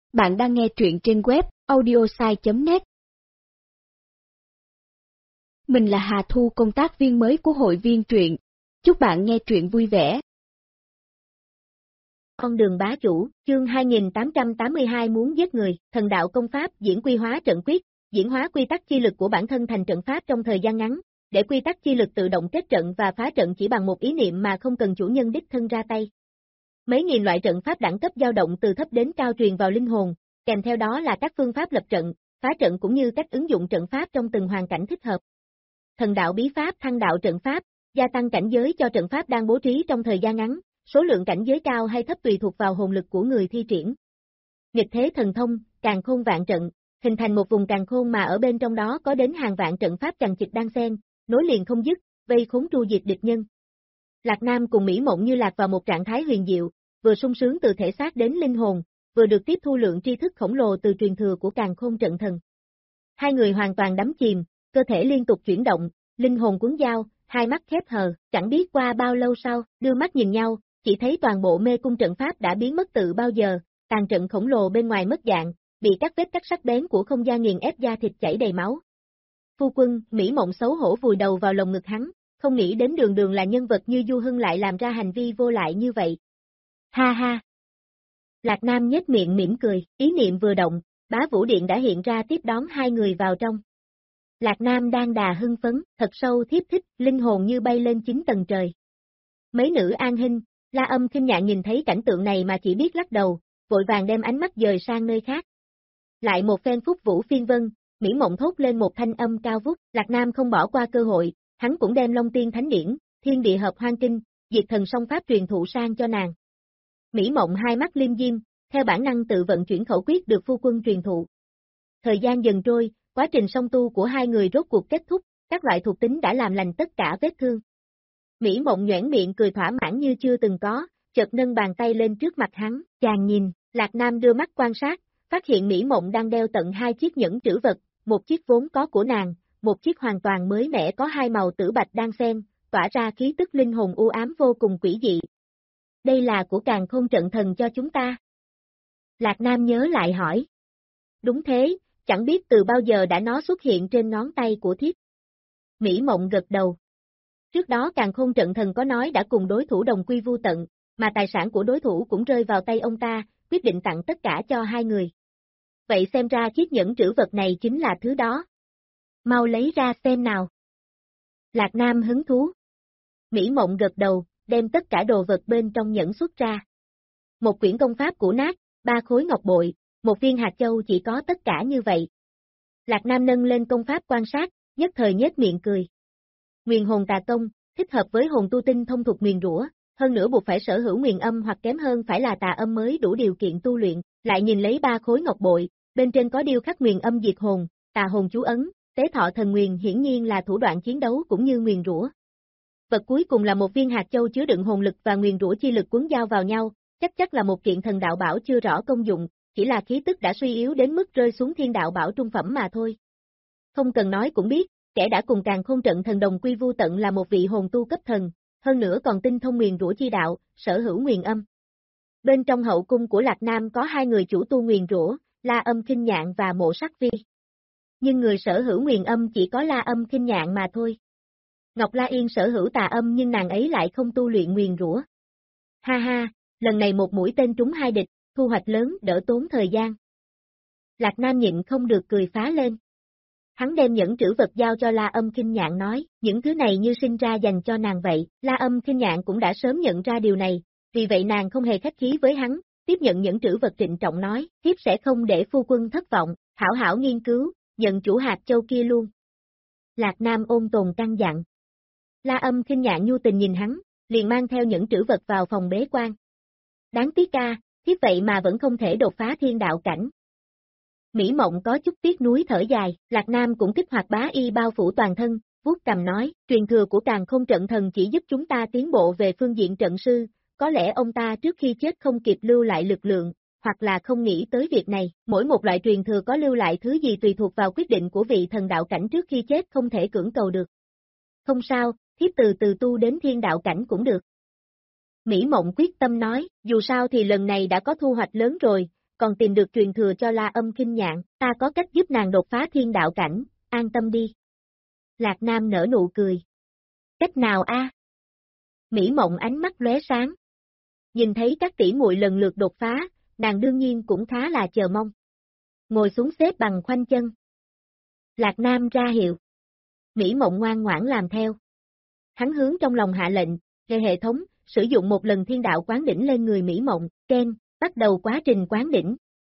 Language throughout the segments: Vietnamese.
Bạn đang nghe truyện trên web audiosai.net. Mình là Hà Thu, công tác viên mới của hội viên truyện. Chúc bạn nghe truyện vui vẻ. Con đường bá chủ, chương 2882 muốn giết người, thần đạo công pháp diễn quy hóa trận quyết, diễn hóa quy tắc chi lực của bản thân thành trận pháp trong thời gian ngắn, để quy tắc chi lực tự động kết trận và phá trận chỉ bằng một ý niệm mà không cần chủ nhân đích thân ra tay. Mấy nghìn loại trận pháp đẳng cấp dao động từ thấp đến cao truyền vào linh hồn, kèm theo đó là các phương pháp lập trận, phá trận cũng như cách ứng dụng trận pháp trong từng hoàn cảnh thích hợp. Thần đạo bí pháp thăng đạo trận pháp, gia tăng cảnh giới cho trận pháp đang bố trí trong thời gian ngắn, số lượng cảnh giới cao hay thấp tùy thuộc vào hồn lực của người thi triển. Nghịch thế thần thông, càn khôn vạn trận, hình thành một vùng càn khôn mà ở bên trong đó có đến hàng vạn trận pháp chằng chịt đan xen, nối liền không dứt, vây khốn tru diệt địch nhân. Lạc Nam cùng Mỹ Mộng như lạc vào một trạng thái huyền diệu, vừa sung sướng từ thể xác đến linh hồn, vừa được tiếp thu lượng tri thức khổng lồ từ truyền thừa của càn khôn trận thần. Hai người hoàn toàn đắm chìm, cơ thể liên tục chuyển động, linh hồn cuốn dao, hai mắt khép hờ, chẳng biết qua bao lâu sau, đưa mắt nhìn nhau, chỉ thấy toàn bộ mê cung trận pháp đã biến mất từ bao giờ, tàn trận khổng lồ bên ngoài mất dạng, bị các vết cắt sắc bén của không gian nghiền ép da thịt chảy đầy máu. Phu quân, Mỹ Mộng xấu hổ vùi đầu vào lồng ngực hắn, không nghĩ đến đường đường là nhân vật như Du Hưng lại làm ra hành vi vô lại như vậy. Ha ha! Lạc Nam nhếch miệng mỉm cười, ý niệm vừa động, Bá Vũ Điện đã hiện ra tiếp đón hai người vào trong. Lạc Nam đang đà hưng phấn, thật sâu thiếp thích, linh hồn như bay lên 9 tầng trời. Mấy nữ An Hinh, La Âm Kinh Nhạn nhìn thấy cảnh tượng này mà chỉ biết lắc đầu, vội vàng đem ánh mắt dời sang nơi khác. Lại một phen phúc vũ phiên vân, Mỹ Mộng thốt lên một thanh âm cao vút, Lạc Nam không bỏ qua cơ hội, hắn cũng đem Long Tiên Thánh Điển, Thiên Địa Hợp Hoang Kinh, Diệt Thần Song Pháp truyền thụ sang cho nàng. Mỹ Mộng hai mắt liêm diêm, theo bản năng tự vận chuyển khẩu quyết được phu quân truyền thụ. Thời gian dần trôi, quá trình song tu của hai người rốt cuộc kết thúc, các loại thuộc tính đã làm lành tất cả vết thương. Mỹ Mộng nhoẻn miệng cười thỏa mãn như chưa từng có, chợt nâng bàn tay lên trước mặt hắn, chàng nhìn, Lạc Nam đưa mắt quan sát, phát hiện Mỹ Mộng đang đeo tận hai chiếc nhẫn trữ vật, một chiếc vốn có của nàng, một chiếc hoàn toàn mới mẻ có hai màu tử bạch đan xen, tỏa ra khí tức linh hồn u ám vô cùng quỷ dị. Đây là của càn khôn trận thần cho chúng ta. Lạc Nam nhớ lại hỏi. Đúng thế, chẳng biết từ bao giờ đã nó xuất hiện trên ngón tay của thiếp. Mỹ Mộng gật đầu. Trước đó càn khôn trận thần có nói đã cùng đối thủ đồng quy vu tận, mà tài sản của đối thủ cũng rơi vào tay ông ta, quyết định tặng tất cả cho hai người. Vậy xem ra chiếc nhẫn trữ vật này chính là thứ đó. Mau lấy ra xem nào. Lạc Nam hứng thú. Mỹ Mộng gật đầu, đem tất cả đồ vật bên trong nhẫn xuất ra. Một quyển công pháp cũ nát, 3 khối ngọc bội, một viên hạt châu chỉ có tất cả như vậy. Lạc Nam nâng lên công pháp quan sát, nhất thời nhếch miệng cười. Nguyền hồn tà công, thích hợp với hồn tu tinh thông thuộc nguyền rủa, hơn nữa buộc phải sở hữu nguyền âm hoặc kém hơn phải là tà âm mới đủ điều kiện tu luyện, lại nhìn lấy 3 khối ngọc bội, bên trên có điêu khắc nguyền âm diệt hồn, tà hồn chú ấn, tế thọ thần nguyền hiển nhiên là thủ đoạn chiến đấu cũng như nguyền rủa. Vật cuối cùng là một viên hạt châu chứa đựng hồn lực và nguyền rủa chi lực cuốn dao vào nhau, chắc là một kiện thần đạo bảo chưa rõ công dụng, chỉ là khí tức đã suy yếu đến mức rơi xuống thiên đạo bảo trung phẩm mà thôi. Không cần nói cũng biết, kẻ đã cùng càn khôn trận thần đồng quy vu tận là một vị hồn tu cấp thần, hơn nữa còn tinh thông nguyền rủa chi đạo, sở hữu nguyền âm. Bên trong hậu cung của Lạc Nam có hai người chủ tu nguyền rủa, La Âm Kinh Nhạn và Mộ Sắc Vi. Nhưng người sở hữu nguyền âm chỉ có La Âm Kinh Nhạn mà thôi. Ngọc La Yên sở hữu tà âm nhưng nàng ấy lại không tu luyện nguyền rủa. Ha ha, lần này một mũi tên trúng hai địch, thu hoạch lớn đỡ tốn thời gian. Lạc Nam nhịn không được cười phá lên. Hắn đem nhẫn trữ vật giao cho La Âm Kinh Nhạn nói, những thứ này như sinh ra dành cho nàng vậy, La Âm Kinh Nhạn cũng đã sớm nhận ra điều này, vì vậy nàng không hề khách khí với hắn, tiếp nhận nhẫn trữ vật trịnh trọng nói, thiếp sẽ không để phu quân thất vọng, hảo hảo nghiên cứu, nhận chủ hạt châu kia luôn. Lạc Nam ôn tồn căn dặn. La Âm Kinh Nhạn nhu tình nhìn hắn, liền mang theo nhẫn trữ vật vào phòng bế quan. Đáng tiếc ca, thiếp vậy mà vẫn không thể đột phá thiên đạo cảnh. Mỹ Mộng có chút tiếc nuối thở dài, Lạc Nam cũng kích hoạt bá y bao phủ toàn thân, vuốt cầm nói, truyền thừa của càn khôn trận thần chỉ giúp chúng ta tiến bộ về phương diện trận sư, có lẽ ông ta trước khi chết không kịp lưu lại lực lượng, hoặc là không nghĩ tới việc này, mỗi một loại truyền thừa có lưu lại thứ gì tùy thuộc vào quyết định của vị thần đạo cảnh trước khi chết không thể cưỡng cầu được. Không sao, thiếp từ từ tu đến thiên đạo cảnh cũng được. Mỹ Mộng quyết tâm nói, dù sao thì lần này đã có thu hoạch lớn rồi, còn tìm được truyền thừa cho La Âm Kinh Nhạn, ta có cách giúp nàng đột phá thiên đạo cảnh, an tâm đi. Lạc Nam nở nụ cười. Cách nào a? Mỹ Mộng ánh mắt lóe sáng. Nhìn thấy các tỷ muội lần lượt đột phá, nàng đương nhiên cũng khá là chờ mong. Ngồi xuống xếp bằng khoanh chân. Lạc Nam ra hiệu. Mỹ Mộng ngoan ngoãn làm theo. Hắn hướng trong lòng hạ lệnh, hệ thống, sử dụng một lần thiên đạo quán đỉnh lên người Mỹ Mộng, Ken, bắt đầu quá trình quán đỉnh.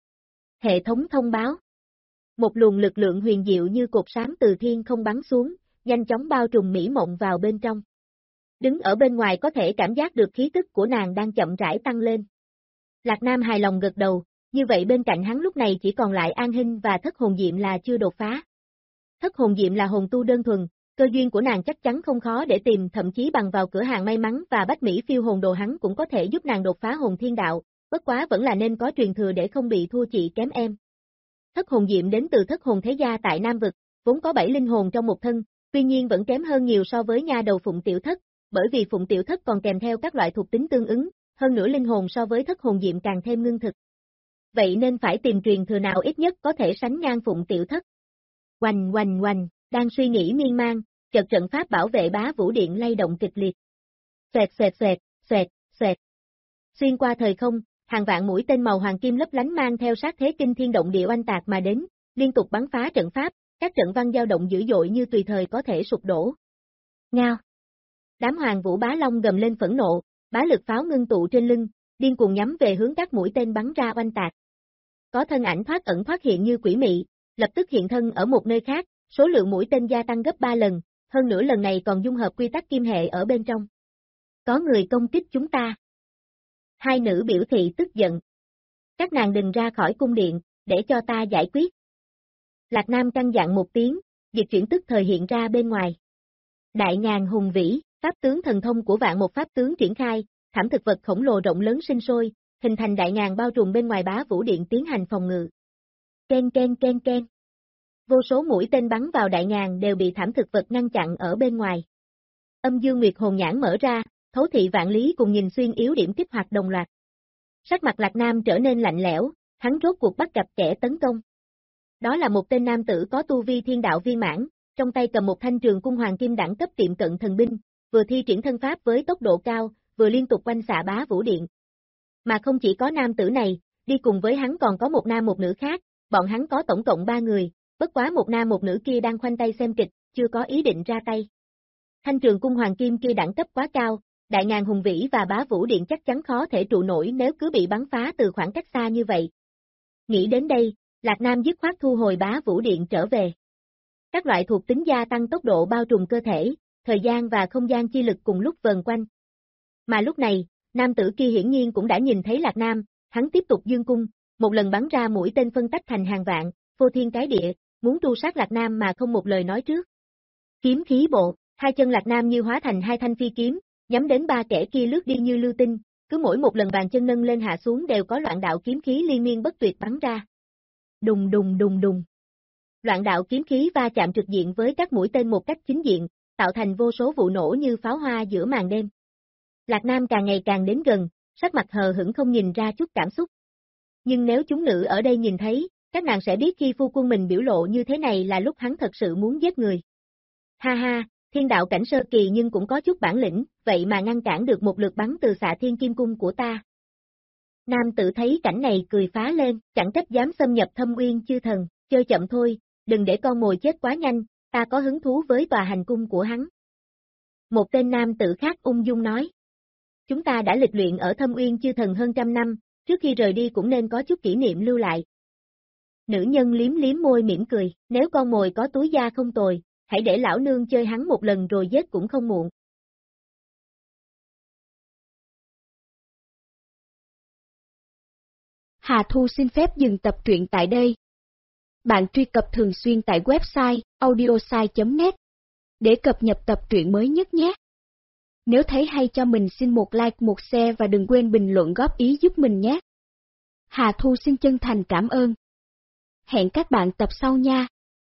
Hệ thống thông báo. Một luồng lực lượng huyền diệu như cột sáng từ thiên không bắn xuống, nhanh chóng bao trùm Mỹ Mộng vào bên trong. Đứng ở bên ngoài có thể cảm giác được khí tức của nàng đang chậm rãi tăng lên. Lạc Nam hài lòng gật đầu, như vậy bên cạnh hắn lúc này chỉ còn lại An Hinh và Thất Hồn Diệm là chưa đột phá. Thất Hồn Diệm là hồn tu đơn thuần, cơ duyên của nàng chắc chắn không khó để tìm, thậm chí bằng vào cửa hàng may mắn và Bách Mỹ phiêu hồn đồ hắn cũng có thể giúp nàng đột phá hồn thiên đạo, bất quá vẫn là nên có truyền thừa để không bị thua chị kém em. Thất Hồn Diệm đến từ Thất Hồn Thế Gia tại Nam Vực, vốn có 7 linh hồn trong một thân, tuy nhiên vẫn kém hơn nhiều so với nha đầu Phụng Tiểu Thất, bởi vì Phụng Tiểu Thất còn kèm theo các loại thuộc tính tương ứng, hơn nữa linh hồn so với Thất Hồn Diệm càng thêm ngưng thực. Vậy nên phải tìm truyền thừa nào ít nhất có thể sánh ngang Phụng Tiểu Thất. Oanh oanh oanh, đang suy nghĩ miên man, chợt trận pháp bảo vệ Bá Vũ Điện lay động kịch liệt. Xoẹt xoẹt xoẹt, xoẹt, xoẹt. Xuyên qua thời không, hàng vạn mũi tên màu hoàng kim lấp lánh mang theo sát thế kinh thiên động địa oanh tạc mà đến, liên tục bắn phá trận pháp, các trận văn dao động dữ dội như tùy thời có thể sụp đổ. Ngao. Đám Hoàng Vũ Bá Long gầm lên phẫn nộ, bá lực pháo ngưng tụ trên lưng, điên cuồng nhắm về hướng các mũi tên bắn ra oanh tạc. Có thân ảnh thoát ẩn thoát hiện như quỷ mị, lập tức hiện thân ở một nơi khác, số lượng mũi tên gia tăng gấp 3 lần, hơn nữa lần này còn dung hợp quy tắc kim hệ ở bên trong. Có người công kích chúng ta. Hai nữ biểu thị tức giận. Các nàng đừng ra khỏi cung điện, để cho ta giải quyết. Lạc Nam căn dặn một tiếng, dịch chuyển tức thời hiện ra bên ngoài. Đại ngàn hùng vĩ, pháp tướng thần thông của vạn một pháp tướng triển khai, thảm thực vật khổng lồ rộng lớn sinh sôi, hình thành đại ngàn bao trùm bên ngoài Bá Vũ Điện tiến hành phòng ngự. Ken ken ken ken. Vô số mũi tên bắn vào đại ngàn đều bị thảm thực vật ngăn chặn ở bên ngoài. Âm Dương Nguyệt hồn nhãn mở ra, thấu thị vạn lý cùng nhìn xuyên yếu điểm kích hoạt đồng loạt. Sắc mặt Lạc Nam trở nên lạnh lẽo, hắn rốt cuộc bắt gặp kẻ tấn công. Đó là một tên nam tử có tu vi thiên đạo viên mãn, trong tay cầm một thanh trường cung hoàng kim đẳng cấp tiệm cận thần binh, vừa thi triển thân pháp với tốc độ cao, vừa liên tục quanh xạ Bá Vũ Điện. Mà không chỉ có nam tử này, đi cùng với hắn còn có một nam một nữ khác, bọn hắn có tổng cộng 3 người, bất quá một nam một nữ kia đang khoanh tay xem kịch, chưa có ý định ra tay. Thanh trường cung hoàng kim kia đẳng cấp quá cao, đại ngàn hùng vĩ và Bá Vũ Điện chắc chắn khó thể trụ nổi nếu cứ bị bắn phá từ khoảng cách xa như vậy. Nghĩ đến đây, Lạc Nam dứt khoát thu hồi Bá Vũ Điện trở về. Các loại thuộc tính gia tăng tốc độ bao trùm cơ thể, thời gian và không gian chi lực cùng lúc vần quanh. Mà lúc này, nam tử kia hiển nhiên cũng đã nhìn thấy Lạc Nam, hắn tiếp tục dương cung, một lần bắn ra mũi tên phân tách thành hàng vạn, phô thiên cái địa, muốn tru sát Lạc Nam mà không một lời nói trước. Kiếm khí bộ, hai chân Lạc Nam như hóa thành hai thanh phi kiếm, nhắm đến 3 kẻ kia lướt đi như lưu tinh, cứ mỗi một lần bàn chân nâng lên hạ xuống đều có loạn đạo kiếm khí liên miên bất tuyệt bắn ra. Đùng đùng đùng đùng. Loạn đạo kiếm khí va chạm trực diện với các mũi tên một cách chính diện, tạo thành vô số vụ nổ như pháo hoa giữa màn đêm. Lạc Nam càng ngày càng đến gần, sắc mặt hờ hững không nhìn ra chút cảm xúc. Nhưng nếu chúng nữ ở đây nhìn thấy, các nàng sẽ biết khi phu quân mình biểu lộ như thế này là lúc hắn thật sự muốn giết người. Ha ha, thiên đạo cảnh sơ kỳ nhưng cũng có chút bản lĩnh, vậy mà ngăn cản được một lượt bắn từ xạ thiên kim cung của ta. Nam tử thấy cảnh này cười phá lên, chẳng trách dám xâm nhập Thâm Uyên chư thần, chơi chậm thôi, đừng để con mồi chết quá nhanh, ta có hứng thú với tòa hành cung của hắn. Một tên nam tử khác ung dung nói. Chúng ta đã lịch luyện ở Thâm Uyên chư thần hơn 100 năm, trước khi rời đi cũng nên có chút kỷ niệm lưu lại. Nữ nhân liếm liếm môi mỉm cười, nếu con mồi có túi da không tồi, hãy để lão nương chơi hắn một lần rồi giết cũng không muộn. Hà Thu xin phép dừng tập truyện tại đây. Bạn truy cập thường xuyên tại website audiosai.net để cập nhật tập truyện mới nhất nhé. Nếu thấy hay cho mình xin một like một share và đừng quên bình luận góp ý giúp mình nhé. Hà Thu xin chân thành cảm ơn. Hẹn các bạn tập sau nha.